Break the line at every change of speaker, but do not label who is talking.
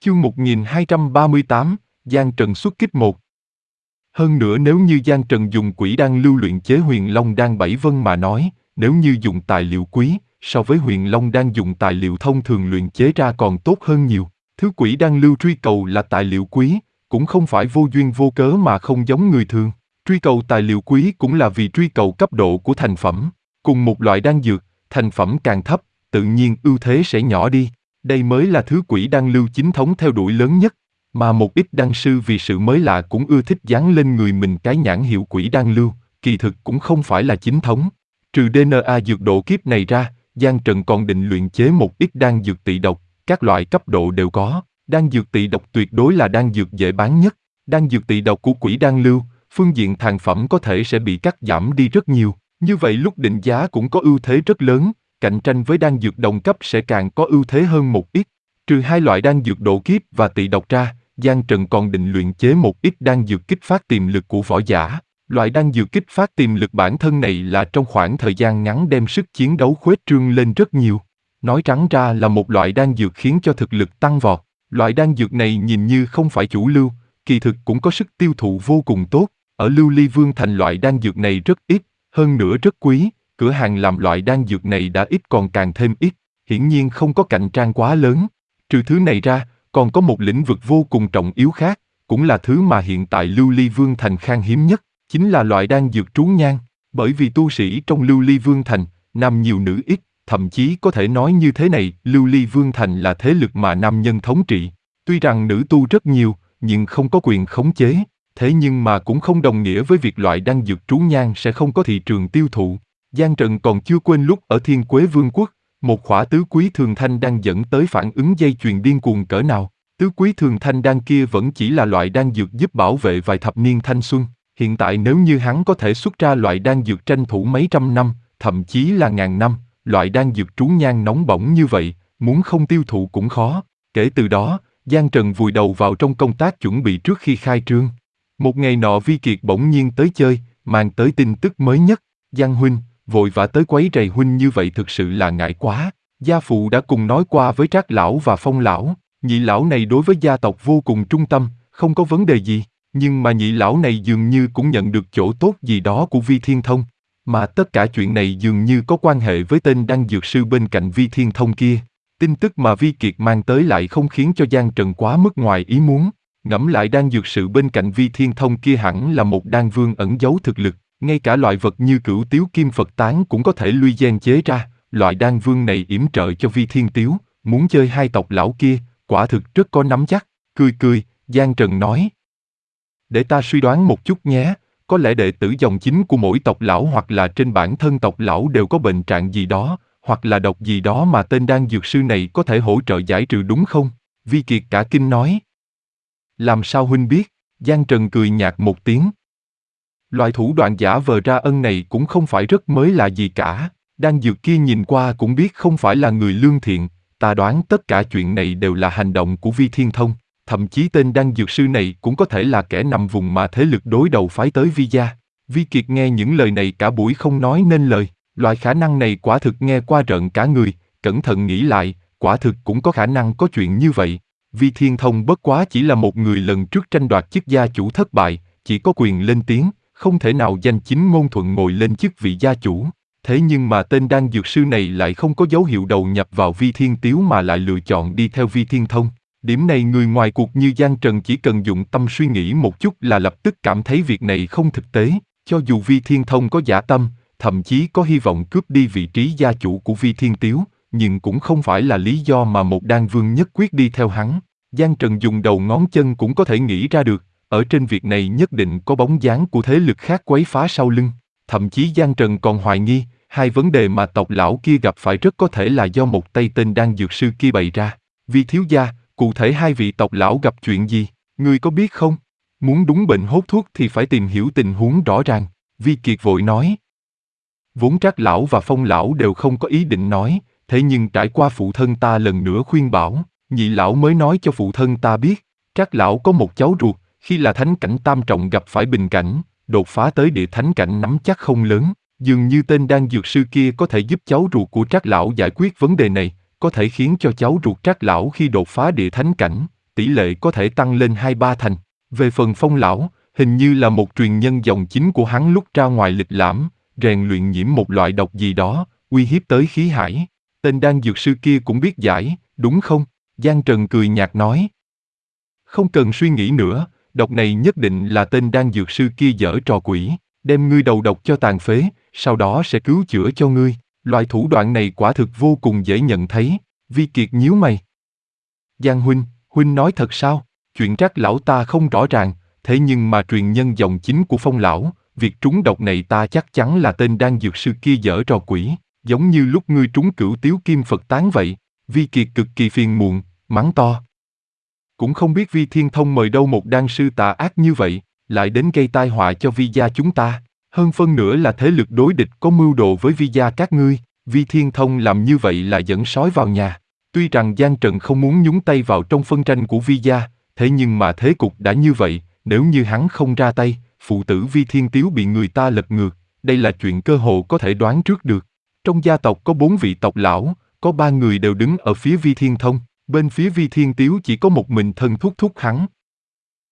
Chương 1238, Giang Trần xuất kích 1. Hơn nữa nếu như Giang Trần dùng quỷ đan lưu luyện chế huyền long đan 7 vân mà nói, nếu như dùng tài liệu quý, so với huyền long đan dùng tài liệu thông thường luyện chế ra còn tốt hơn nhiều. Thứ quỷ đan lưu truy cầu là tài liệu quý, cũng không phải vô duyên vô cớ mà không giống người thường. Truy cầu tài liệu quý cũng là vì truy cầu cấp độ của thành phẩm. Cùng một loại đan dược, thành phẩm càng thấp, tự nhiên ưu thế sẽ nhỏ đi. Đây mới là thứ quỷ đan lưu chính thống theo đuổi lớn nhất, mà một ít đan sư vì sự mới lạ cũng ưa thích dán lên người mình cái nhãn hiệu quỷ đan lưu, kỳ thực cũng không phải là chính thống. Trừ DNA dược độ kiếp này ra, Giang Trần còn định luyện chế một ít đan dược tị độc, các loại cấp độ đều có. Đan dược tị độc tuyệt đối là đan dược dễ bán nhất. Đan dược tị độc của quỷ đan lưu, phương diện thành phẩm có thể sẽ bị cắt giảm đi rất nhiều. Như vậy lúc định giá cũng có ưu thế rất lớn, cạnh tranh với đan dược đồng cấp sẽ càng có ưu thế hơn một ít. Trừ hai loại đan dược độ kiếp và tị độc ra, Giang Trần còn định luyện chế một ít đan dược kích phát tiềm lực của võ giả. Loại đan dược kích phát tiềm lực bản thân này là trong khoảng thời gian ngắn đem sức chiến đấu khuếch trương lên rất nhiều. Nói trắng ra là một loại đan dược khiến cho thực lực tăng vọt. Loại đan dược này nhìn như không phải chủ lưu, kỳ thực cũng có sức tiêu thụ vô cùng tốt. Ở Lưu Ly Vương Thành loại đan dược này rất ít, hơn nữa rất quý, cửa hàng làm loại đan dược này đã ít còn càng thêm ít, hiển nhiên không có cạnh tranh quá lớn. Trừ thứ này ra, còn có một lĩnh vực vô cùng trọng yếu khác, cũng là thứ mà hiện tại Lưu Ly Vương Thành khan hiếm nhất, chính là loại đan dược trú nhang. Bởi vì tu sĩ trong Lưu Ly Vương Thành, nam nhiều nữ ít, thậm chí có thể nói như thế này, Lưu Ly Vương Thành là thế lực mà nam nhân thống trị. Tuy rằng nữ tu rất nhiều, nhưng không có quyền khống chế, thế nhưng mà cũng không đồng nghĩa với việc loại đan dược trú nhang sẽ không có thị trường tiêu thụ. Giang Trần còn chưa quên lúc ở Thiên Quế Vương quốc, một khỏa tứ quý thường thanh đan dẫn tới phản ứng dây chuyền điên cuồng cỡ nào. Tứ quý thường thanh đan kia vẫn chỉ là loại đan dược giúp bảo vệ vài thập niên thanh xuân. Hiện tại nếu như hắn có thể xuất ra loại đan dược tranh thủ mấy trăm năm, thậm chí là ngàn năm, loại đan dược trú nhang nóng bỏng như vậy, muốn không tiêu thụ cũng khó. Kể từ đó, Giang Trần vùi đầu vào trong công tác chuẩn bị trước khi khai trương. Một ngày nọ Vi Kiệt bỗng nhiên tới chơi, mang tới tin tức mới nhất. Giang huynh, vội vã tới quấy rầy huynh như vậy thực sự là ngại quá. Gia phụ đã cùng nói qua với Trác lão và Phong lão, nhị lão này đối với gia tộc vô cùng trung tâm, không có vấn đề gì. Nhưng mà nhị lão này dường như cũng nhận được chỗ tốt gì đó của Vi Thiên Thông. Mà tất cả chuyện này dường như có quan hệ với tên đan dược sư bên cạnh Vi Thiên Thông kia. Tin tức mà Vi Kiệt mang tới lại không khiến cho Giang Trần quá mức ngoài ý muốn. Ngẫm lại đan dược sự bên cạnh Vi Thiên Thông kia hẳn là một đan vương ẩn giấu thực lực. Ngay cả loại vật như Cửu Tiếu Kim Phật Tán cũng có thể lui gen chế ra. Loại đan vương này yểm trợ cho Vi Thiên Tiếu, muốn chơi hai tộc lão kia, quả thực rất có nắm chắc. Cười, Giang Trần nói. Để ta suy đoán một chút nhé, có lẽ đệ tử dòng chính của mỗi tộc lão hoặc là trên bản thân tộc lão đều có bệnh trạng gì đó, hoặc là độc gì đó mà tên đan dược sư này có thể hỗ trợ giải trừ đúng không? Vi Kiệt cả kinh nói. Làm sao huynh biết? Giang Trần cười nhạt một tiếng. Loại thủ đoạn giả vờ ra ân này cũng không phải rất mới lạ gì cả, đan dược kia nhìn qua cũng biết không phải là người lương thiện, ta đoán tất cả chuyện này đều là hành động của Vi Thiên Thông, thậm chí tên đan dược sư này cũng có thể là kẻ nằm vùng mà thế lực đối đầu phái tới Vi gia. Vi Kiệt nghe những lời này cả buổi không nói nên lời, loại khả năng này quả thực nghe qua rợn cả người, cẩn thận nghĩ lại, quả thực cũng có khả năng có chuyện như vậy. Vi Thiên Thông bất quá chỉ là một người lần trước tranh đoạt chức gia chủ thất bại, chỉ có quyền lên tiếng, không thể nào danh chính ngôn thuận ngồi lên chức vị gia chủ. Thế nhưng mà tên đan dược sư này lại không có dấu hiệu đầu nhập vào Vi Thiên Tiếu mà lại lựa chọn đi theo Vi Thiên Thông. Điểm này người ngoài cuộc như Giang Trần chỉ cần dụng tâm suy nghĩ một chút là lập tức cảm thấy việc này không thực tế. Cho dù Vi Thiên Thông có dã tâm, thậm chí có hy vọng cướp đi vị trí gia chủ của Vi Thiên Tiếu, nhưng cũng không phải là lý do mà một đan vương nhất quyết đi theo hắn. Giang Trần dùng đầu ngón chân cũng có thể nghĩ ra được, ở trên việc này nhất định có bóng dáng của thế lực khác quấy phá sau lưng. Thậm chí Giang Trần còn hoài nghi, hai vấn đề mà tộc lão kia gặp phải rất có thể là do một tay tên đan dược sư kia bày ra. Vi thiếu gia, cụ thể hai vị tộc lão gặp chuyện gì, ngươi có biết không? Muốn đúng bệnh hốt thuốc thì phải tìm hiểu tình huống rõ ràng, Vi Kiệt vội nói. Vốn Trác lão và Phong lão đều không có ý định nói, thế nhưng trải qua phụ thân ta lần nữa khuyên bảo, nhị lão mới nói cho phụ thân ta biết, Trác lão có một cháu ruột, khi là thánh cảnh tam trọng gặp phải bình cảnh, đột phá tới địa thánh cảnh nắm chắc không lớn, dường như tên đan dược sư kia có thể giúp cháu ruột của Trác lão giải quyết vấn đề này, có thể khiến cho cháu ruột Trác lão khi đột phá địa thánh cảnh, tỷ lệ có thể tăng lên 2-3 thành. Về phần Phong lão, hình như là một truyền nhân dòng chính của hắn lúc ra ngoài lịch lãm, rèn luyện nhiễm một loại độc gì đó, uy hiếp tới khí hải. Tên đan dược sư kia cũng biết giải, đúng không? Giang Trần cười nhạt nói. Không cần suy nghĩ nữa, độc này nhất định là tên đan dược sư kia giở trò quỷ, đem ngươi đầu độc cho tàn phế, sau đó sẽ cứu chữa cho ngươi. Loại thủ đoạn này quả thực vô cùng dễ nhận thấy. Vi Kiệt nhíu mày. Giang huynh nói thật sao? Chuyện Trác lão ta không rõ ràng, thế nhưng mà truyền nhân dòng chính của Phong lão, việc trúng độc này ta chắc chắn là tên đan dược sư kia giở trò quỷ, giống như lúc ngươi trúng Cửu Tiếu Kim Phật tán vậy. Vi Kiệt cực kỳ phiền muộn, mắng to. Cũng không biết Vi Thiên Thông mời đâu một đan sư tà ác như vậy, lại đến gây tai họa cho Vi gia chúng ta. Hơn phân nữa là thế lực đối địch có mưu đồ với Vi gia các ngươi. Vi Thiên Thông làm như vậy là dẫn sói vào nhà. Tuy rằng Giang Trần không muốn nhúng tay vào trong phân tranh của Vi gia, thế nhưng mà thế cục đã như vậy, nếu như hắn không ra tay, phụ tử Vi Thiên Tiếu bị người ta lật ngược, đây là chuyện cơ hồ có thể đoán trước được. Trong gia tộc có 4 vị tộc lão, có 3 người đều đứng ở phía Vi Thiên Thông, bên phía Vi Thiên Tiếu chỉ có một mình thân thúc hắn,